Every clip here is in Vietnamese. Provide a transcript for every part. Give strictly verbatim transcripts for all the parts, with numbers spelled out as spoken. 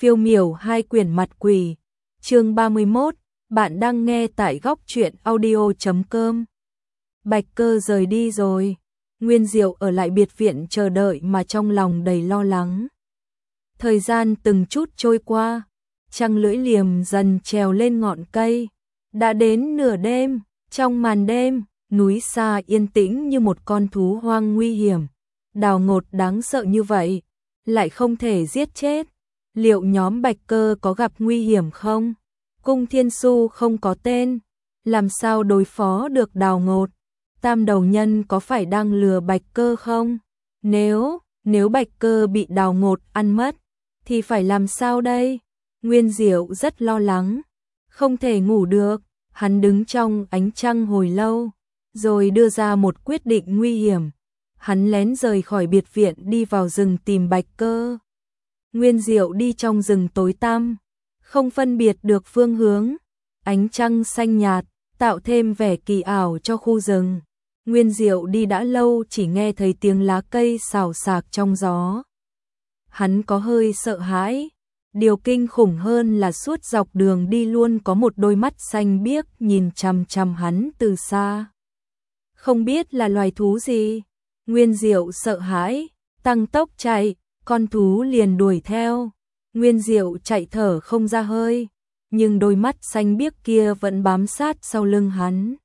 Phiêu miểu hai quyển mặt quỷ. Chương ba mươi mốt, bạn đang nghe tại góc truyện audio chấm com. Bạch Cơ rời đi rồi. Nguyên Diệu ở lại biệt viện chờ đợi mà trong lòng đầy lo lắng. Thời gian từng chút trôi qua, trăng lưỡi liềm dần trèo lên ngọn cây. Đã đến nửa đêm, trong màn đêm, núi xa yên tĩnh như một con thú hoang nguy hiểm. Đào Ngột đáng sợ như vậy, lại không thể giết chết. Liệu nhóm Bạch Cơ có gặp nguy hiểm không? Cung Thiên Su không có tên, làm sao đối phó được Đào Ngột? Tam đầu nhân có phải đang lừa Bạch Cơ không? Nếu, nếu Bạch Cơ bị Đào Ngột ăn mất, thì phải làm sao đây? Nguyên Diệu rất lo lắng, không thể ngủ được. Hắn đứng trong ánh trăng hồi lâu, rồi đưa ra một quyết định nguy hiểm. Hắn lén rời khỏi biệt viện đi vào rừng tìm Bạch Cơ. Nguyên Diệu đi trong rừng tối tăm, không phân biệt được phương hướng. Ánh trăng xanh nhạt, tạo thêm vẻ kỳ ảo cho khu rừng. Nguyên Diệu đi đã lâu chỉ nghe thấy tiếng lá cây xào xạc trong gió. Hắn có hơi sợ hãi. Điều kinh khủng hơn là suốt dọc đường đi luôn có một đôi mắt xanh biếc nhìn chằm chằm hắn từ xa. Không biết là loài thú gì. Nguyên Diệu sợ hãi, tăng tốc chạy, con thú liền đuổi theo. Nguyên Diệu chạy thở không ra hơi, nhưng đôi mắt xanh biếc kia vẫn bám sát sau lưng hắn.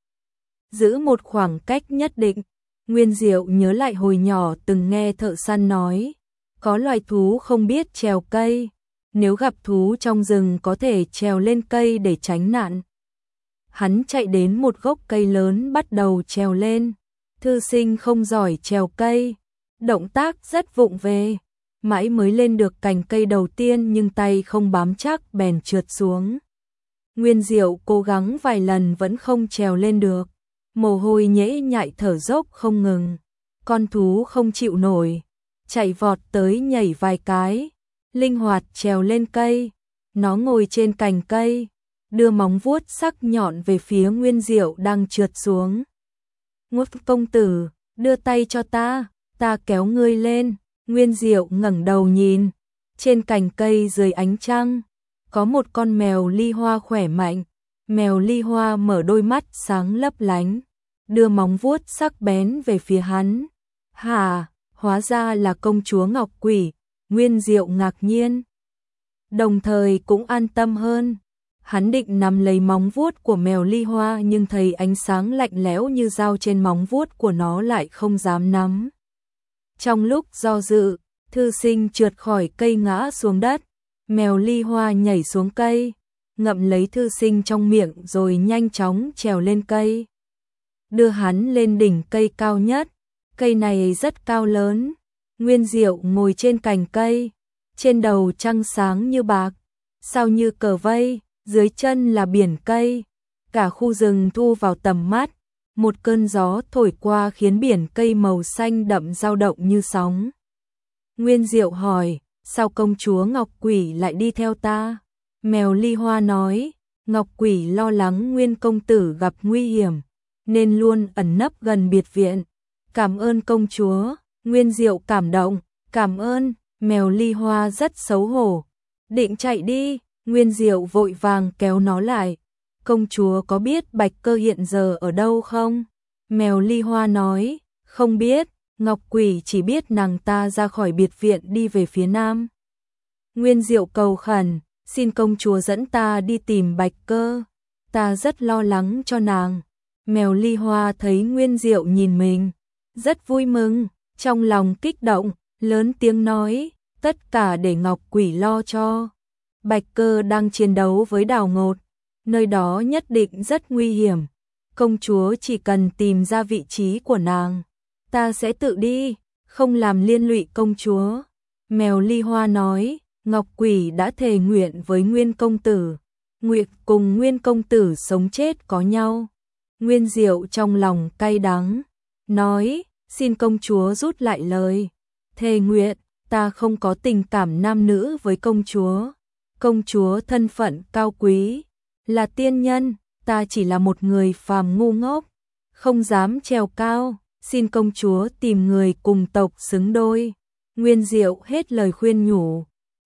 Giữ một khoảng cách nhất định, Nguyên Diệu nhớ lại hồi nhỏ từng nghe thợ săn nói, có loài thú không biết trèo cây. Nếu gặp thú trong rừng có thể trèo lên cây để tránh nạn. Hắn chạy đến một gốc cây lớn bắt đầu trèo lên. Thư sinh không giỏi trèo cây, động tác rất vụng về, mãi mới lên được cành cây đầu tiên nhưng tay không bám chắc bèn trượt xuống. Nguyên Diệu cố gắng vài lần vẫn không trèo lên được, mồ hôi nhễ nhại thở dốc không ngừng. Con thú không chịu nổi, chạy vọt tới nhảy vài cái, linh hoạt trèo lên cây. Nó ngồi trên cành cây, đưa móng vuốt sắc nhọn về phía Nguyên Diệu đang trượt xuống. Ngút công tử, đưa tay cho ta, ta kéo ngươi lên. Nguyên Diệu ngẩng đầu nhìn, trên cành cây dưới ánh trăng, có một con mèo ly hoa khỏe mạnh. Mèo ly hoa mở đôi mắt sáng lấp lánh, đưa móng vuốt sắc bén về phía hắn. Hả, hóa ra là công chúa Ngọc Quỷ. Nguyên Diệu ngạc nhiên, đồng thời cũng an tâm hơn. Hắn định nắm lấy móng vuốt của mèo ly hoa nhưng thấy ánh sáng lạnh lẽo như dao trên móng vuốt của nó lại không dám nắm. Trong lúc do dự, thư sinh trượt khỏi cây ngã xuống đất. Mèo ly hoa nhảy xuống cây, ngậm lấy thư sinh trong miệng rồi nhanh chóng trèo lên cây. Đưa hắn lên đỉnh cây cao nhất. Cây này rất cao lớn. Nguyên Diệu ngồi trên cành cây, trên đầu trăng sáng như bạc, sao như cờ vây, dưới chân là biển cây. Cả khu rừng thu vào tầm mắt, một cơn gió thổi qua khiến biển cây màu xanh đậm dao động như sóng. Nguyên Diệu hỏi, sao công chúa Ngọc Quỷ lại đi theo ta? Mèo ly hoa nói, Ngọc Quỷ lo lắng Nguyên công tử gặp nguy hiểm, nên luôn ẩn nấp gần biệt viện. Cảm ơn công chúa. Nguyên Diệu cảm động, cảm ơn. Mèo ly hoa rất xấu hổ, định chạy đi. Nguyên Diệu vội vàng kéo nó lại. Công chúa có biết Bạch Cơ hiện giờ ở đâu không? Mèo ly hoa nói, không biết. Ngọc Quỷ chỉ biết nàng ta ra khỏi biệt viện đi về phía nam. Nguyên Diệu cầu khẩn, xin công chúa dẫn ta đi tìm Bạch Cơ, ta rất lo lắng cho nàng. Mèo ly hoa thấy Nguyên Diệu nhìn mình, rất vui mừng. Trong lòng kích động, lớn tiếng nói, tất cả để Ngọc Quỷ lo cho. Bạch Cơ đang chiến đấu với Đào Ngột, nơi đó nhất định rất nguy hiểm. Công chúa chỉ cần tìm ra vị trí của nàng, ta sẽ tự đi, không làm liên lụy công chúa. Mèo ly hoa nói, Ngọc Quỷ đã thề nguyện với Nguyên công tử, nguyện cùng Nguyên công tử sống chết có nhau. Nguyên Diệu trong lòng cay đắng, nói, xin công chúa rút lại lời. Thề nguyện, ta không có tình cảm nam nữ với công chúa. Công chúa thân phận cao quý, là tiên nhân, ta chỉ là một người phàm ngu ngốc, không dám trèo cao. Xin công chúa tìm người cùng tộc xứng đôi. Nguyên Diệu hết lời khuyên nhủ,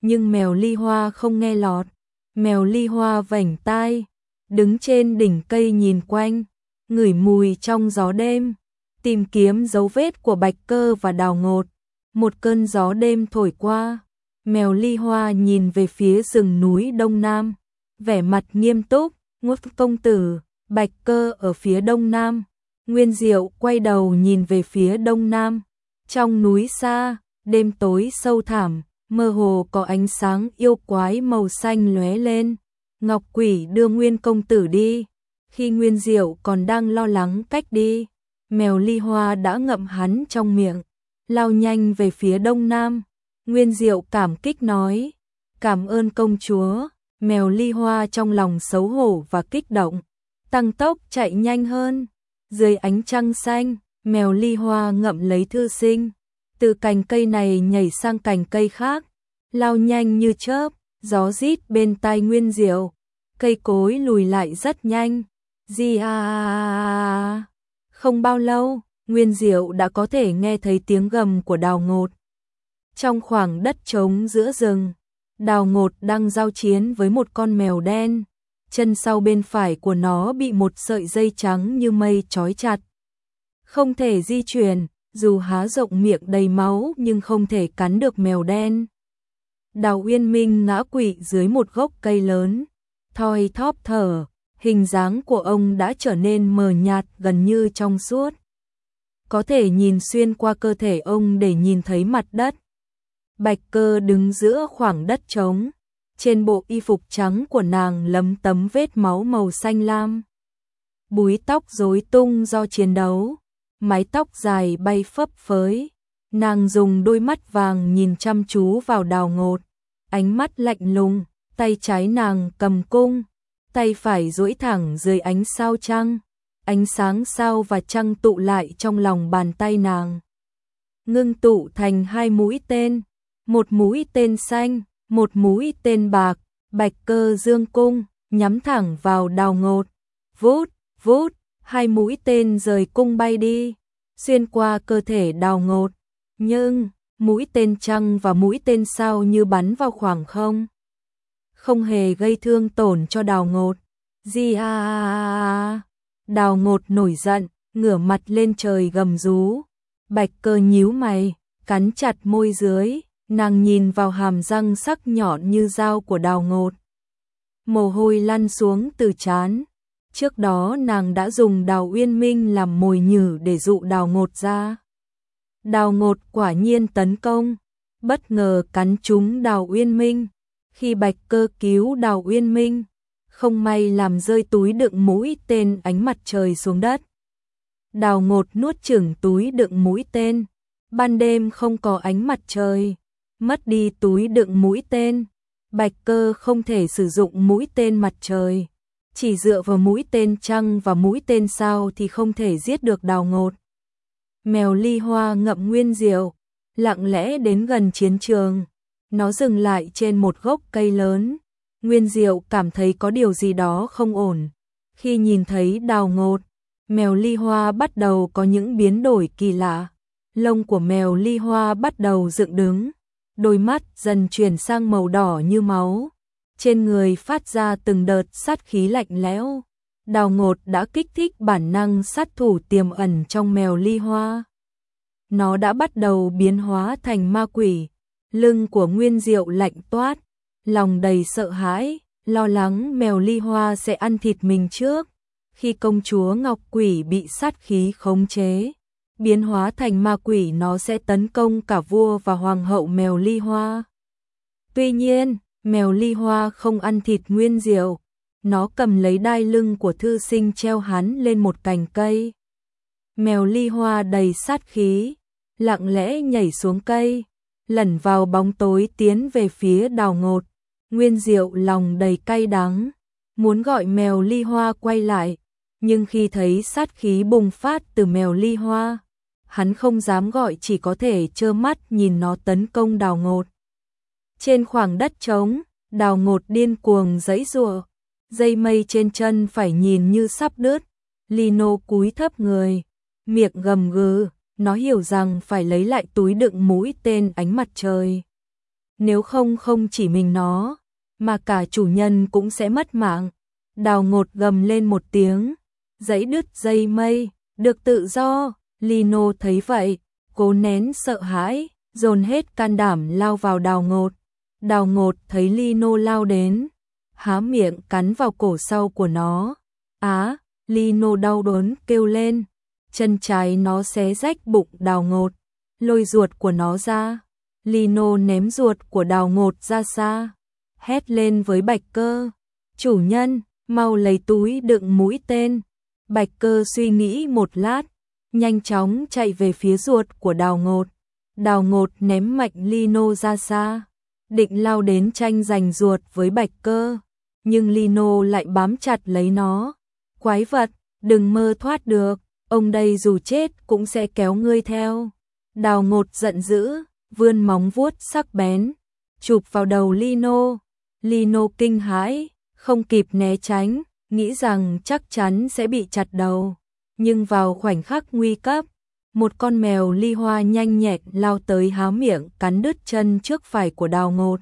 nhưng mèo Ly Hoa không nghe lọt. Mèo Ly Hoa vểnh tai, đứng trên đỉnh cây nhìn quanh, ngửi mùi trong gió đêm, tìm kiếm dấu vết của Bạch Cơ và Đào Ngột. Một cơn gió đêm thổi qua, mèo Ly Hoa nhìn về phía rừng núi đông nam, vẻ mặt nghiêm túc. Ngốt công tử, Bạch Cơ ở phía đông nam. Nguyên Diệu quay đầu nhìn về phía đông nam. Trong núi xa, đêm tối sâu thẳm, mơ hồ có ánh sáng yêu quái màu xanh lóe lên. Ngọc Quỷ đưa Nguyên công tử đi. Khi Nguyên Diệu còn đang lo lắng cách đi, mèo Ly Hoa đã ngậm hắn trong miệng, lao nhanh về phía đông nam. Nguyên Diệu cảm kích nói, cảm ơn công chúa. Mèo Ly Hoa trong lòng xấu hổ và kích động, tăng tốc chạy nhanh hơn. Dưới ánh trăng xanh, mèo Ly Hoa ngậm lấy thư sinh, từ cành cây này nhảy sang cành cây khác, lao nhanh như chớp, gió rít bên tai Nguyên Diệu, cây cối lùi lại rất nhanh. Di a, không bao lâu, Nguyên Diệu đã có thể nghe thấy tiếng gầm của Đào Ngột. Trong khoảng đất trống giữa rừng, Đào Ngột đang giao chiến với một con mèo đen, chân sau bên phải của nó bị một sợi dây trắng như mây trói chặt. Không thể di chuyển, dù há rộng miệng đầy máu nhưng không thể cắn được mèo đen. Đào Uyên Minh ngã quỵ dưới một gốc cây lớn, thoi thóp thở, hình dáng của ông đã trở nên mờ nhạt gần như trong suốt. Có thể nhìn xuyên qua cơ thể ông để nhìn thấy mặt đất. Bạch Cơ đứng giữa khoảng đất trống, trên bộ y phục trắng của nàng lấm tấm vết máu màu xanh lam. Búi tóc rối tung do chiến đấu, mái tóc dài bay phấp phới. Nàng dùng đôi mắt vàng nhìn chăm chú vào Đào Ngột, ánh mắt lạnh lùng, tay trái nàng cầm cung, tay phải duỗi thẳng dưới ánh sao trăng. Ánh sáng sao và trăng tụ lại trong lòng bàn tay nàng, ngưng tụ thành hai mũi tên, một mũi tên xanh, một mũi tên bạc. Bạch Cơ dương cung, nhắm thẳng vào Đào Ngột. Vút, vút, hai mũi tên rời cung bay đi, xuyên qua cơ thể Đào Ngột. Nhưng, mũi tên trăng và mũi tên sao như bắn vào khoảng không, không hề gây thương tổn cho Đào Ngột. Di a a, Đào Ngột nổi giận, ngửa mặt lên trời gầm rú. Bạch Cơ nhíu mày, cắn chặt môi dưới, nàng nhìn vào hàm răng sắc nhọn như dao của Đào Ngột. Mồ hôi lăn xuống từ trán. Trước đó nàng đã dùng Đào Uyên Minh làm mồi nhử để dụ Đào Ngột ra. Đào Ngột quả nhiên tấn công, bất ngờ cắn trúng Đào Uyên Minh. Khi Bạch Cơ cứu Đào Uyên Minh, không may làm rơi túi đựng mũi tên ánh mặt trời xuống đất. Đào Ngột nuốt chửng túi đựng mũi tên. Ban đêm không có ánh mặt trời, mất đi túi đựng mũi tên, Bạch Cơ không thể sử dụng mũi tên mặt trời, chỉ dựa vào mũi tên trăng và mũi tên sao thì không thể giết được Đào Ngột. Mèo Ly Hoa ngậm Nguyên Diệu, lặng lẽ đến gần chiến trường. Nó dừng lại trên một gốc cây lớn. Nguyên Diệu cảm thấy có điều gì đó không ổn. Khi nhìn thấy Đào Ngột, mèo Ly Hoa bắt đầu có những biến đổi kỳ lạ. Lông của mèo Ly Hoa bắt đầu dựng đứng, đôi mắt dần chuyển sang màu đỏ như máu. Trên người phát ra từng đợt sát khí lạnh lẽo. Đào Ngột đã kích thích bản năng sát thủ tiềm ẩn trong mèo Ly Hoa. Nó đã bắt đầu biến hóa thành ma quỷ. Lưng của Nguyên Diệu lạnh toát, lòng đầy sợ hãi, lo lắng mèo Ly Hoa sẽ ăn thịt mình trước. Khi công chúa Ngọc Quỷ bị sát khí khống chế, biến hóa thành ma quỷ, nó sẽ tấn công cả vua và hoàng hậu mèo Ly Hoa. Tuy nhiên, mèo Ly Hoa không ăn thịt Nguyên Diệu. Nó cầm lấy đai lưng của thư sinh treo hắn lên một cành cây. Mèo Ly Hoa đầy sát khí, lặng lẽ nhảy xuống cây, lẩn vào bóng tối tiến về phía Đào Ngột. Nguyên Diệu lòng đầy cay đắng, muốn gọi mèo Ly Hoa quay lại, nhưng khi thấy sát khí bùng phát từ mèo Ly Hoa, hắn không dám gọi, chỉ có thể trơ mắt nhìn nó tấn công Đào Ngột. Trên khoảng đất trống, Đào Ngột điên cuồng giãy giụa, dây mây trên chân phải nhìn như sắp đứt. Lino cúi thấp người, miệng gầm gừ, nó hiểu rằng phải lấy lại túi đựng mũi tên ánh mặt trời. nếu không không chỉ mình nó, mà cả chủ nhân cũng sẽ mất mạng. Đào Ngột gầm lên một tiếng, giãy đứt dây mây, được tự do. Lino thấy vậy, cố nén sợ hãi, dồn hết can đảm lao vào Đào Ngột. Đào Ngột thấy Lino lao đến, há miệng cắn vào cổ sau của nó. Á, Lino đau đớn kêu lên, chân trái nó xé rách bụng Đào Ngột, lôi ruột của nó ra. Lino ném ruột của Đào Ngột ra xa, hét lên với Bạch Cơ, chủ nhân, mau lấy túi đựng mũi tên. Bạch Cơ suy nghĩ một lát, nhanh chóng chạy về phía ruột của Đào Ngột. Đào Ngột ném mạnh Lino ra xa, định lao đến tranh giành ruột với Bạch Cơ, nhưng Lino lại bám chặt lấy nó. Quái vật, đừng mơ thoát được, ông đây dù chết cũng sẽ kéo ngươi theo. Đào Ngột giận dữ, vươn móng vuốt sắc bén, chụp vào đầu Lino. Lino kinh hãi, không kịp né tránh, nghĩ rằng chắc chắn sẽ bị chặt đầu. Nhưng vào khoảnh khắc nguy cấp, một con mèo ly hoa nhanh nhẹn lao tới há miệng cắn đứt chân trước phải của Đào Ngột.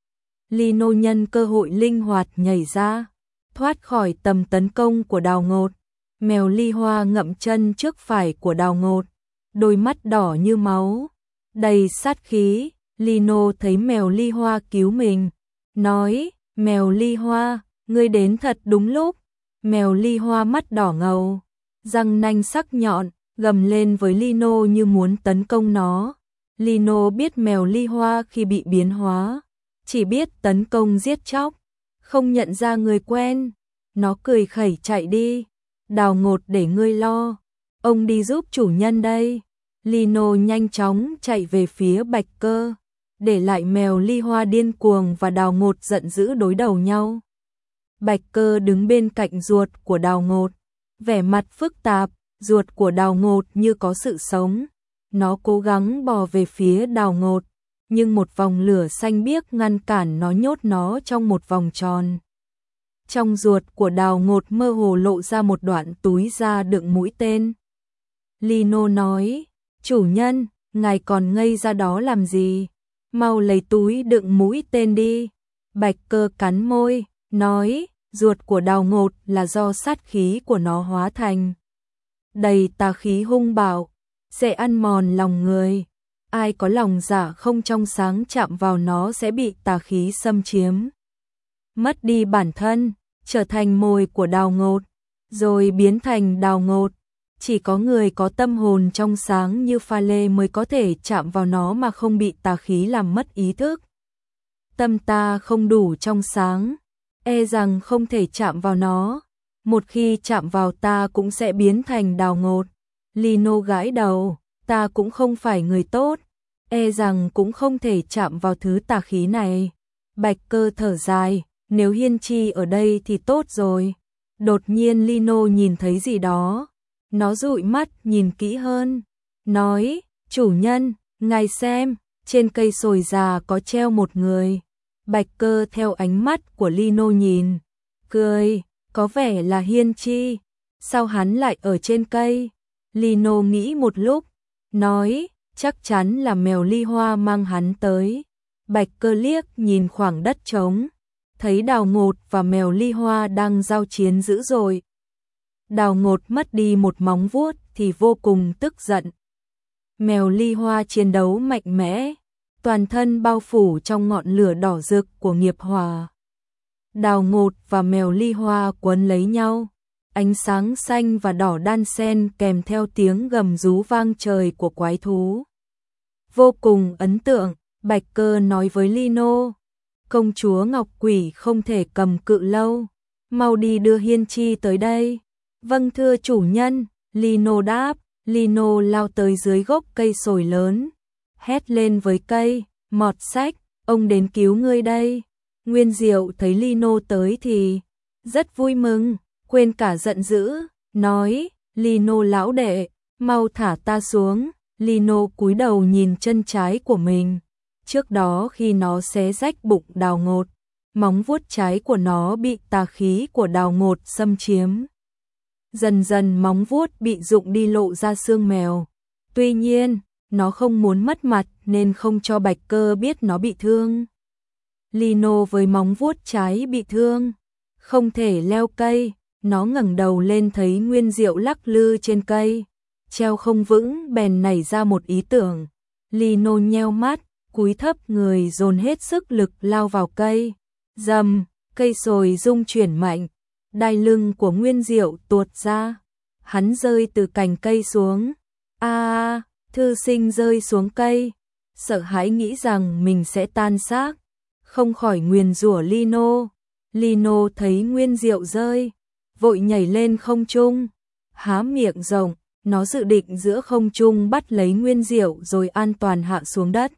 Lino nhân cơ hội linh hoạt nhảy ra, thoát khỏi tầm tấn công của Đào Ngột. Mèo ly hoa ngậm chân trước phải của Đào Ngột, đôi mắt đỏ như máu, đầy sát khí. Lino thấy mèo ly hoa cứu mình, nói, mèo ly hoa, ngươi đến thật đúng lúc. Mèo ly hoa mắt đỏ ngầu, răng nanh sắc nhọn, gầm lên với Lino như muốn tấn công nó. Lino biết mèo ly hoa khi bị biến hóa, chỉ biết tấn công giết chóc, không nhận ra người quen. Nó cười khẩy chạy đi. Đào Ngột để ngươi lo, ông đi giúp chủ nhân đây. Lino nhanh chóng chạy về phía Bạch Cơ, để lại mèo ly hoa điên cuồng và Đào Ngột giận dữ đối đầu nhau. Bạch Cơ đứng bên cạnh ruột của Đào Ngột, vẻ mặt phức tạp. Ruột của Đào Ngột như có sự sống, nó cố gắng bò về phía Đào Ngột, nhưng một vòng lửa xanh biếc ngăn cản nó, nhốt nó trong một vòng tròn. Trong ruột của Đào Ngột mơ hồ lộ ra một đoạn túi da đựng mũi tên. Lino nói, chủ nhân, ngài còn ngây ra đó làm gì? Mau lấy túi đựng mũi tên đi. Bạch Cơ cắn môi, nói, ruột của Đào Ngột là do sát khí của nó hóa thành, đầy tà khí hung bạo, sẽ ăn mòn lòng người. Ai có lòng dạ không trong sáng chạm vào nó sẽ bị tà khí xâm chiếm, mất đi bản thân, trở thành mồi của Đào Ngột, rồi biến thành Đào Ngột. Chỉ có người có tâm hồn trong sáng như pha lê mới có thể chạm vào nó mà không bị tà khí làm mất ý thức. Tâm ta không đủ trong sáng, e rằng không thể chạm vào nó. Một khi chạm vào ta cũng sẽ biến thành Đào Ngột. Lino gãi đầu, ta cũng không phải người tốt, e rằng cũng không thể chạm vào thứ tà khí này. Bạch Cơ thở dài, nếu Hiên Chi ở đây thì tốt rồi. Đột nhiên Lino nhìn thấy gì đó, nó dụi mắt nhìn kỹ hơn, nói, chủ nhân, ngài xem, trên cây sồi già có treo một người. Bạch Cơ theo ánh mắt của Lino nhìn, cười, có vẻ là Hiên Chi, sao hắn lại ở trên cây? Lino nghĩ một lúc, nói, chắc chắn là mèo ly hoa mang hắn tới. Bạch Cơ liếc nhìn khoảng đất trống, thấy Đào Ngột và mèo ly hoa đang giao chiến dữ dội. Đào Ngột mất đi một móng vuốt thì vô cùng tức giận. Mèo ly hoa chiến đấu mạnh mẽ, toàn thân bao phủ trong ngọn lửa đỏ rực của nghiệp hỏa. Đào Ngột và mèo ly hoa quấn lấy nhau, ánh sáng xanh và đỏ đan xen kèm theo tiếng gầm rú vang trời của quái thú. Vô cùng ấn tượng. Bạch Cơ nói với Lino, công chúa Ngọc Quỷ không thể cầm cự lâu, mau đi đưa Hiên Chi tới đây. Vâng thưa chủ nhân, Lino đáp. Lino lao tới dưới gốc cây sồi lớn, hét lên với cây, Mọt Sách, ông đến cứu ngươi đây. Nguyên Diệu thấy Lino tới thì rất vui mừng, quên cả giận dữ, nói, Lino lão đệ, mau thả ta xuống. Lino cúi đầu nhìn chân trái của mình. Trước đó khi nó xé rách bụng Đào Ngột, móng vuốt trái của nó bị tà khí của Đào Ngột xâm chiếm. Dần dần móng vuốt bị rụng đi lộ ra xương mèo. Tuy nhiên, nó không muốn mất mặt nên không cho Bạch Cơ biết nó bị thương. Lino với móng vuốt trái bị thương, không thể leo cây, nó ngẩng đầu lên thấy Nguyên Diệu lắc lư trên cây, treo không vững bèn nảy ra một ý tưởng. Lino nheo mắt, cúi thấp người dồn hết sức lực lao vào cây. Rầm, cây sồi rung chuyển mạnh, đai lưng của Nguyên Diệu tuột ra, hắn rơi từ cành cây xuống. A, à, thư sinh rơi xuống cây, sợ hãi nghĩ rằng mình sẽ tan xác, không khỏi nguyền rủa Lino. Lino thấy Nguyên Diệu rơi, vội nhảy lên không trung, há miệng rộng, nó dự định giữa không trung bắt lấy Nguyên Diệu rồi an toàn hạ xuống đất.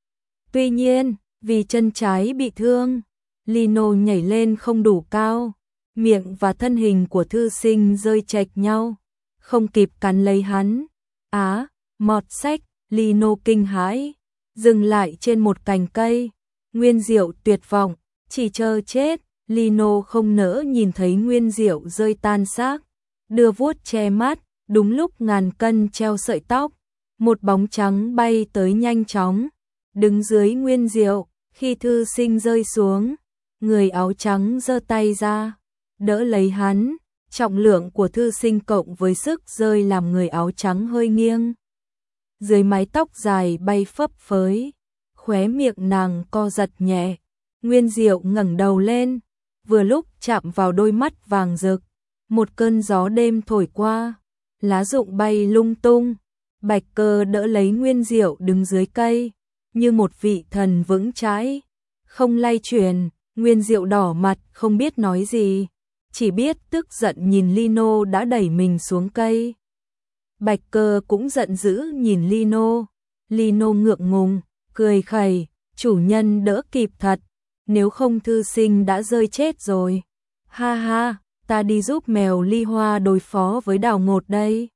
Tuy nhiên, vì chân trái bị thương, Lino nhảy lên không đủ cao, miệng và thân hình của thư sinh rơi chệch nhau, không kịp cắn lấy hắn. Á, mọt sách, Lino kinh hãi, dừng lại trên một cành cây. Nguyên Diệu tuyệt vọng, chỉ chờ chết. Lino không nỡ nhìn thấy Nguyên Diệu rơi tan xác, đưa vuốt che mắt. Đúng lúc ngàn cân treo sợi tóc, một bóng trắng bay tới nhanh chóng, đứng dưới Nguyên Diệu. Khi thư sinh rơi xuống, người áo trắng giơ tay ra, đỡ lấy hắn. Trọng lượng của thư sinh cộng với sức rơi làm người áo trắng hơi nghiêng. Dưới mái tóc dài bay phấp phới, khóe miệng nàng co giật nhẹ. Nguyên Diệu ngẩng đầu lên, vừa lúc chạm vào đôi mắt vàng rực. Một cơn gió đêm thổi qua, lá rụng bay lung tung. Bạch Cơ đỡ lấy Nguyên Diệu đứng dưới cây, như một vị thần vững chãi, không lay chuyển. Nguyên Diệu đỏ mặt không biết nói gì, chỉ biết tức giận nhìn Lino đã đẩy mình xuống cây. Bạch Cơ cũng giận dữ nhìn Lino. Lino ngượng ngùng, cười khẩy, chủ nhân đỡ kịp thật, nếu không thư sinh đã rơi chết rồi. Ha ha, ta đi giúp mèo Ly Hoa đối phó với Đào Ngột đây.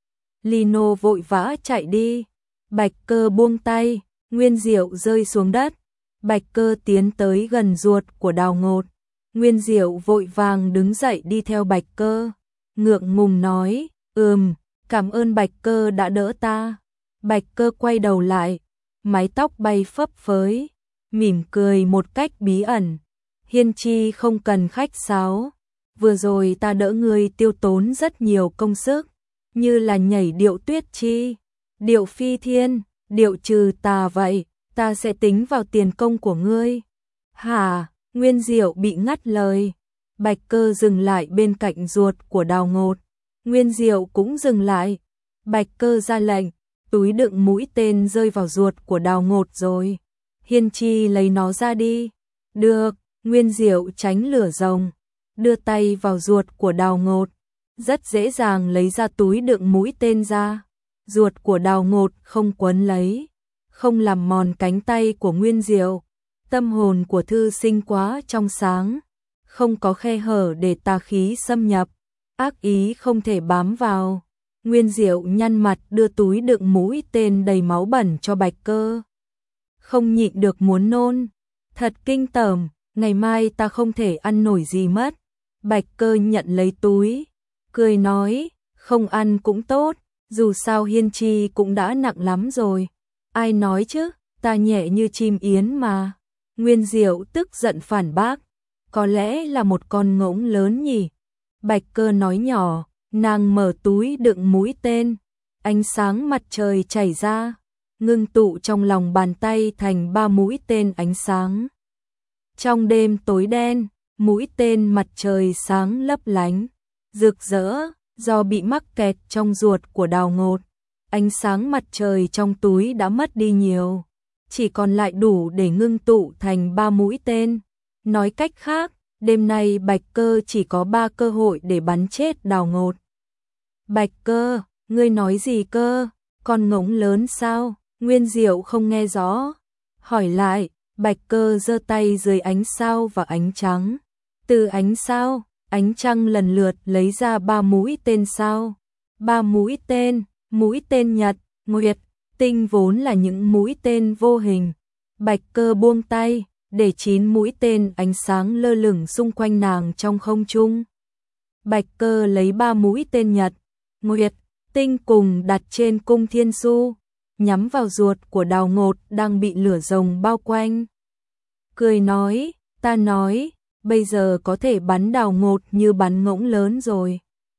Lino vội vã chạy đi. Bạch Cơ buông tay, Nguyên Diệu rơi xuống đất. Bạch Cơ tiến tới gần ruột của Đào Ngột. Nguyên Diệu vội vàng đứng dậy đi theo Bạch Cơ, ngượng ngùng nói, ừm, cảm ơn Bạch Cơ đã đỡ ta. Bạch Cơ quay đầu lại, mái tóc bay phấp phới, mỉm cười một cách bí ẩn. Hiên Chi không cần khách sáo, vừa rồi ta đỡ ngươi tiêu tốn rất nhiều công sức, như là nhảy điệu tuyết chi, điệu phi thiên, điệu trừ tà vậy, ta sẽ tính vào tiền công của ngươi. Hả? Nguyên Diệu bị ngắt lời. Bạch Cơ dừng lại bên cạnh ruột của Đào Ngột. Nguyên Diệu cũng dừng lại. Bạch Cơ ra lệnh, túi đựng mũi tên rơi vào ruột của Đào Ngột rồi. Hiên Chi lấy nó ra đi. Được, Nguyên Diệu tránh lửa rồng, đưa tay vào ruột của Đào Ngột, rất dễ dàng lấy ra túi đựng mũi tên ra. Ruột của Đào Ngột không quấn lấy, không làm mòn cánh tay của Nguyên Diệu. Tâm hồn của thư sinh quá trong sáng, không có khe hở để tà khí xâm nhập, ác ý không thể bám vào. Nguyên Diệu nhăn mặt đưa túi đựng mũi tên đầy máu bẩn cho Bạch Cơ. Không nhịn được muốn nôn, thật kinh tởm, ngày mai ta không thể ăn nổi gì mất. Bạch Cơ nhận lấy túi, cười nói, không ăn cũng tốt, dù sao Hiên Chi cũng đã nặng lắm rồi. Ai nói chứ, ta nhẹ như chim yến mà. Nguyên Diệu tức giận phản bác, có lẽ là một con ngỗng lớn nhỉ. Bạch Cơ nói nhỏ, nàng mở túi đựng mũi tên, ánh sáng mặt trời chảy ra, ngưng tụ trong lòng bàn tay thành ba mũi tên ánh sáng. Trong đêm tối đen, mũi tên mặt trời sáng lấp lánh, rực rỡ, do bị mắc kẹt trong ruột của Đào Ngột. Ánh sáng mặt trời trong túi đã mất đi nhiều, chỉ còn lại đủ để ngưng tụ thành ba mũi tên. Nói cách khác, đêm nay Bạch Cơ chỉ có ba cơ hội để bắn chết Đào Ngột. Bạch Cơ, ngươi nói gì cơ? Con ngỗng lớn sao? Nguyên Diệu không nghe rõ, hỏi lại. Bạch Cơ giơ tay dưới ánh sao và ánh trắng. Từ ánh sao, ánh trăng lần lượt lấy ra ba mũi tên sao. Ba mũi tên, mũi tên nhật, nguyệt, tinh vốn là những mũi tên vô hình. Bạch Cơ buông tay, để chín mũi tên ánh sáng lơ lửng xung quanh nàng trong không trung. Bạch Cơ lấy ba mũi tên nhật, nguyệt, tinh cùng đặt trên cung thiên su, nhắm vào ruột của Đào Ngột đang bị lửa rồng bao quanh. Cười nói, ta nói, bây giờ có thể bắn Đào Ngột như bắn ngỗng lớn rồi.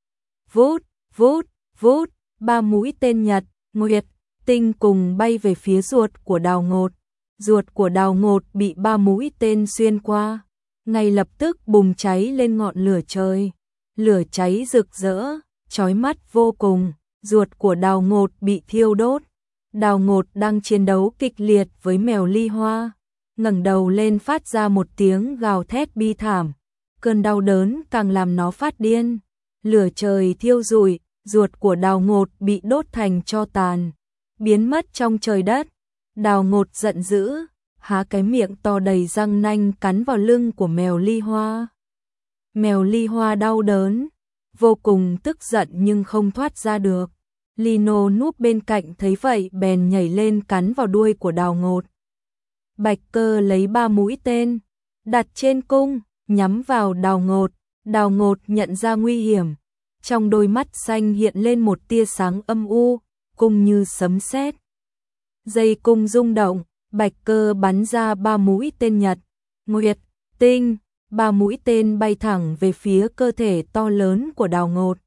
Vút, vút, vút, ba mũi tên Nhật, Nguyệt, Tinh cùng bay về phía ruột của Đào Ngột. Ruột của Đào Ngột bị ba mũi tên xuyên qua, ngay lập tức bùng cháy lên ngọn lửa trời. Lửa cháy rực rỡ, chói mắt vô cùng, ruột của Đào Ngột bị thiêu đốt. Đào Ngột đang chiến đấu kịch liệt với mèo Ly Hoa, ngẩng đầu lên phát ra một tiếng gào thét bi thảm. Cơn đau đớn càng làm nó phát điên. Lửa trời thiêu rụi, ruột của Đào Ngột bị đốt thành tro tàn, biến mất trong trời đất. Đào Ngột giận dữ, há cái miệng to đầy răng nanh cắn vào lưng của mèo Ly Hoa. Mèo Ly Hoa đau đớn, vô cùng tức giận nhưng không thoát ra được. Lino núp bên cạnh thấy vậy bèn nhảy lên cắn vào đuôi của Đào Ngột. Bạch Cơ lấy ba mũi tên, đặt trên cung, nhắm vào Đào Ngột. Đào Ngột nhận ra nguy hiểm, trong đôi mắt xanh hiện lên một tia sáng âm u, cung như sấm sét. Dây cung rung động, Bạch Cơ bắn ra ba mũi tên Nhật, Nguyệt, Tinh, ba mũi tên bay thẳng về phía cơ thể to lớn của Đào Ngột.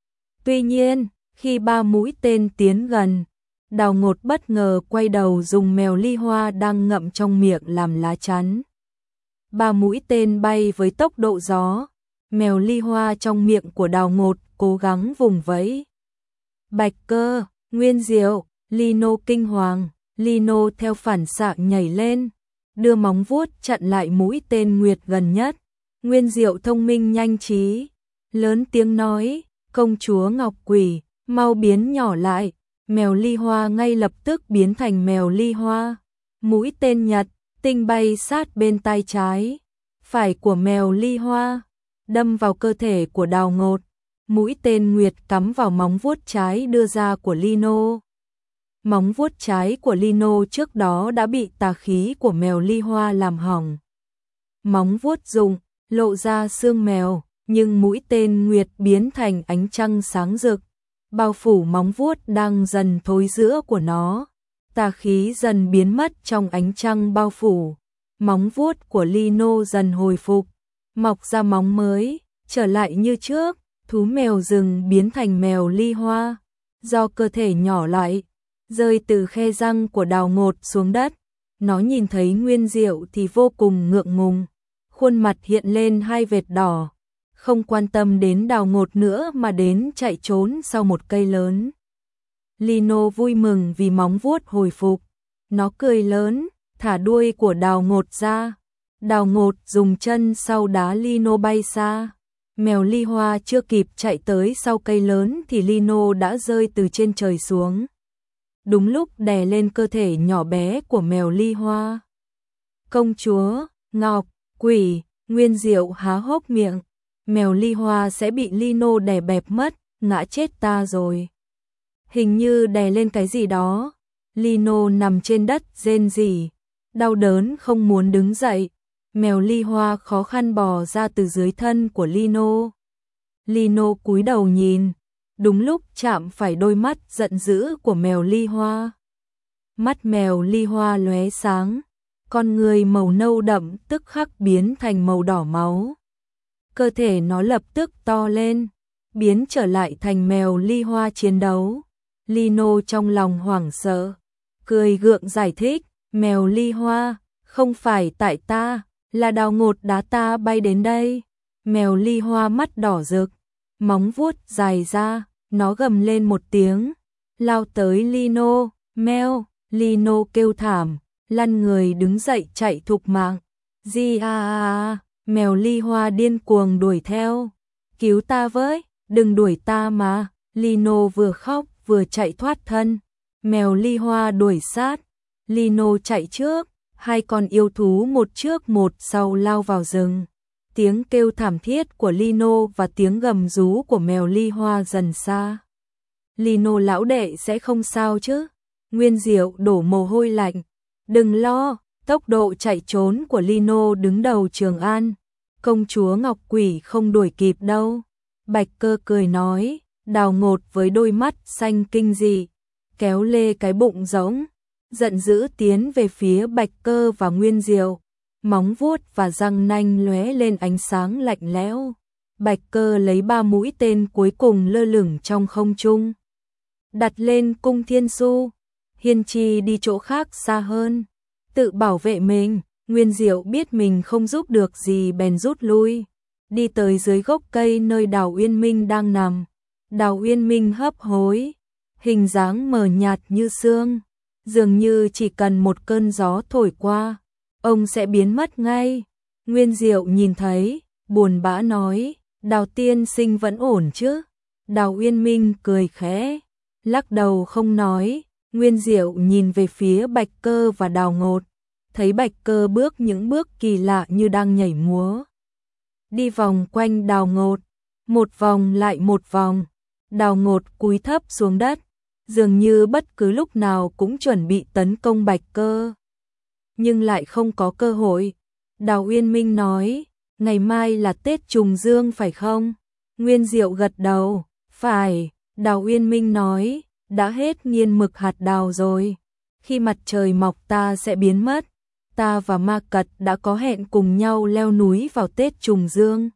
Tuy nhiên, khi ba mũi tên tiến gần, Đào Ngột bất ngờ quay đầu dùng mèo Ly Hoa đang ngậm trong miệng làm lá chắn. Ba mũi tên bay với tốc độ gió, mèo Ly Hoa trong miệng của Đào Ngột cố gắng vùng vẫy. Bạch Cơ, Nguyên Diệu, Lino kinh hoàng, Lino theo phản xạ nhảy lên, đưa móng vuốt chặn lại mũi tên Nguyệt gần nhất. Nguyên Diệu thông minh nhanh trí, lớn tiếng nói, công chúa Ngọc Quỷ, mau biến nhỏ lại. Mèo Ly Hoa ngay lập tức biến thành mèo Ly Hoa. Mũi tên Nhật, Tinh bay sát bên tai trái, phải của mèo Ly Hoa, đâm vào cơ thể của Đào Ngột. Mũi tên Nguyệt cắm vào móng vuốt trái đưa ra của Lino. Móng vuốt trái của Lino trước đó đã bị tà khí của mèo Ly Hoa làm hỏng. Móng vuốt rụng, lộ ra xương mèo, nhưng mũi tên Nguyệt biến thành ánh trăng sáng rực, bao phủ móng vuốt đang dần thối rữa của nó. Tà khí dần biến mất trong ánh trăng bao phủ. Móng vuốt của Lino dần hồi phục, mọc ra móng mới, trở lại như trước. Thú mèo rừng biến thành mèo Ly Hoa, do cơ thể nhỏ lại, rơi từ khe răng của Đào Ngột xuống đất. Nó nhìn thấy Nguyên Diệu thì vô cùng ngượng ngùng, khuôn mặt hiện lên hai vệt đỏ, không quan tâm đến Đào Ngột nữa mà đến chạy trốn sau một cây lớn. Lino vui mừng vì móng vuốt hồi phục, nó cười lớn, thả đuôi của Đào Ngột ra. Đào Ngột dùng chân sau đá Lino bay xa. Mèo Ly Hoa chưa kịp chạy tới sau cây lớn thì Lino đã rơi từ trên trời xuống, đúng lúc đè lên cơ thể nhỏ bé của mèo Ly Hoa. Công chúa Ngọc Quỷ, Nguyên Diệu há hốc miệng, mèo Ly Hoa sẽ bị Lino đè bẹp mất, ngã chết ta rồi. Hình như đè lên cái gì đó. Lino nằm trên đất rên rỉ, đau đớn không muốn đứng dậy. Mèo Ly Hoa khó khăn bò ra từ dưới thân của Lino. Lino cúi đầu nhìn, đúng lúc chạm phải đôi mắt giận dữ của mèo Ly Hoa. Mắt mèo Ly Hoa lóe sáng, con người màu nâu đậm tức khắc biến thành màu đỏ máu. Cơ thể nó lập tức to lên, biến trở lại thành mèo Ly Hoa chiến đấu. Lino trong lòng hoảng sợ, cười gượng giải thích, mèo Ly Hoa, không phải tại ta, là Đào Ngột đá ta bay đến đây. Mèo Ly Hoa mắt đỏ rực, móng vuốt dài ra, nó gầm lên một tiếng, lao tới Lino. Mèo, Lino kêu thảm, lăn người đứng dậy chạy thục mạng. Di a a, mèo Ly Hoa điên cuồng đuổi theo, cứu ta với, đừng đuổi ta mà. Lino vừa khóc vừa chạy thoát thân, mèo Ly Hoa đuổi sát, Lino chạy trước, hai con yêu thú một trước một sau lao vào rừng. Tiếng kêu thảm thiết của Lino và tiếng gầm rú của mèo Ly Hoa dần xa. Lino lão đệ sẽ không sao chứ? Nguyên Diệu đổ mồ hôi lạnh. Đừng lo, tốc độ chạy trốn của Lino đứng đầu Trường An, công chúa Ngọc Quỷ không đuổi kịp đâu. Bạch Cơ cười nói, Đào Ngột với đôi mắt xanh kinh dị, kéo lê cái bụng rỗng, giận dữ tiến về phía Bạch Cơ và Nguyên Diệu, móng vuốt và răng nanh lóe lên ánh sáng lạnh lẽo. Bạch Cơ lấy ba mũi tên cuối cùng lơ lửng trong không trung, đặt lên cung Thiên Su. Hiên Chi đi chỗ khác xa hơn, tự bảo vệ mình. Nguyên Diệu biết mình không giúp được gì bèn rút lui, đi tới dưới gốc cây nơi Đào Uyên Minh đang nằm. Đào Uyên Minh hấp hối, hình dáng mờ nhạt như sương, dường như chỉ cần một cơn gió thổi qua, ông sẽ biến mất ngay. Nguyên Diệu nhìn thấy, buồn bã nói, Đào tiên sinh vẫn ổn chứ? Đào Uyên Minh cười khẽ, lắc đầu không nói. Nguyên Diệu nhìn về phía Bạch Cơ và Đào Ngột, thấy Bạch Cơ bước những bước kỳ lạ như đang nhảy múa, đi vòng quanh Đào Ngột, một vòng lại một vòng. Đào Ngột cúi thấp xuống đất, dường như bất cứ lúc nào cũng chuẩn bị tấn công Bạch Cơ, nhưng lại không có cơ hội. Đào Uyên Minh nói, ngày mai là Tết Trùng Dương phải không? Nguyên Diệu gật đầu, phải. Đào Uyên Minh nói, đã hết nghiên mực hạt đào rồi, khi mặt trời mọc ta sẽ biến mất. Ta và Ma Cật đã có hẹn cùng nhau leo núi vào Tết Trùng Dương.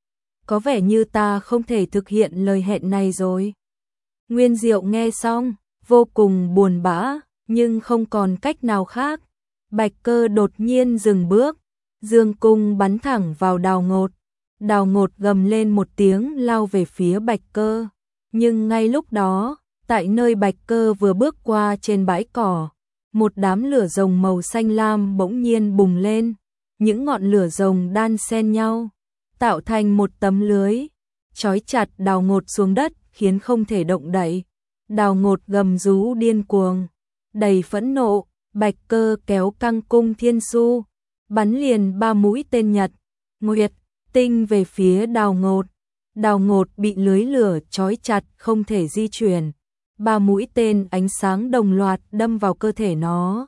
Có vẻ như ta không thể thực hiện lời hẹn này rồi. Nguyên Diệu nghe xong, vô cùng buồn bã, nhưng không còn cách nào khác. Bạch Cơ đột nhiên dừng bước, dương cung bắn thẳng vào Đào Ngột. Đào Ngột gầm lên một tiếng lao về phía Bạch Cơ. Nhưng ngay lúc đó, tại nơi Bạch Cơ vừa bước qua trên bãi cỏ, một đám lửa rồng màu xanh lam bỗng nhiên bùng lên. Những ngọn lửa rồng đan xen nhau, tạo thành một tấm lưới, trói chặt Đào Ngột xuống đất, khiến không thể động đậy. Đào Ngột gầm rú điên cuồng, đầy phẫn nộ. Bạch Cơ kéo căng cung Thiên Su, bắn liền ba mũi tên Nhật, Nguyệt, Tinh về phía Đào Ngột. Đào Ngột bị lưới lửa trói chặt không thể di chuyển. Ba mũi tên ánh sáng đồng loạt đâm vào cơ thể nó,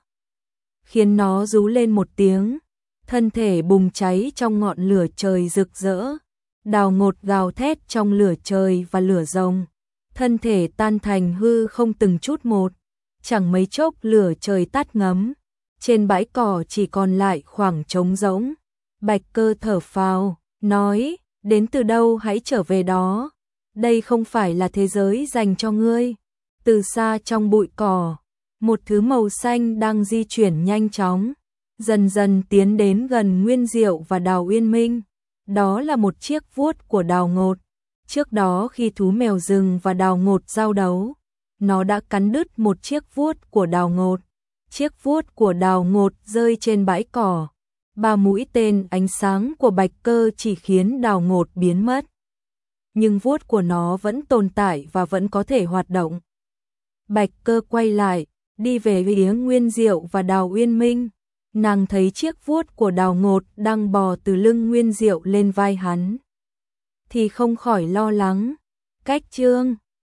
khiến nó rú lên một tiếng, thân thể bùng cháy trong ngọn lửa trời rực rỡ. Đào Ngột gào thét trong lửa trời và lửa rồng, thân thể tan thành hư không từng chút một. Chẳng mấy chốc lửa trời tắt ngấm, trên bãi cỏ chỉ còn lại khoảng trống rỗng. Bạch Cơ thở phào, nói, đến từ đâu hãy trở về đó, đây không phải là thế giới dành cho ngươi. Từ xa trong bụi cỏ, một thứ màu xanh đang di chuyển nhanh chóng, dần dần tiến đến gần Nguyên Diệu và Đào Uyên Minh. Đó là một chiếc vuốt của Đào Ngột. Trước đó khi thú mèo rừng và Đào Ngột giao đấu, nó đã cắn đứt một chiếc vuốt của Đào Ngột. Chiếc vuốt của Đào Ngột rơi trên bãi cỏ. Ba mũi tên ánh sáng của Bạch Cơ chỉ khiến Đào Ngột biến mất, nhưng vuốt của nó vẫn tồn tại và vẫn có thể hoạt động. Bạch Cơ quay lại, đi về phía Nguyên Diệu và Đào Uyên Minh. Nàng thấy chiếc vuốt của Đào Ngột đang bò từ lưng Nguyên Diệu lên vai hắn, thì không khỏi lo lắng. Cách chương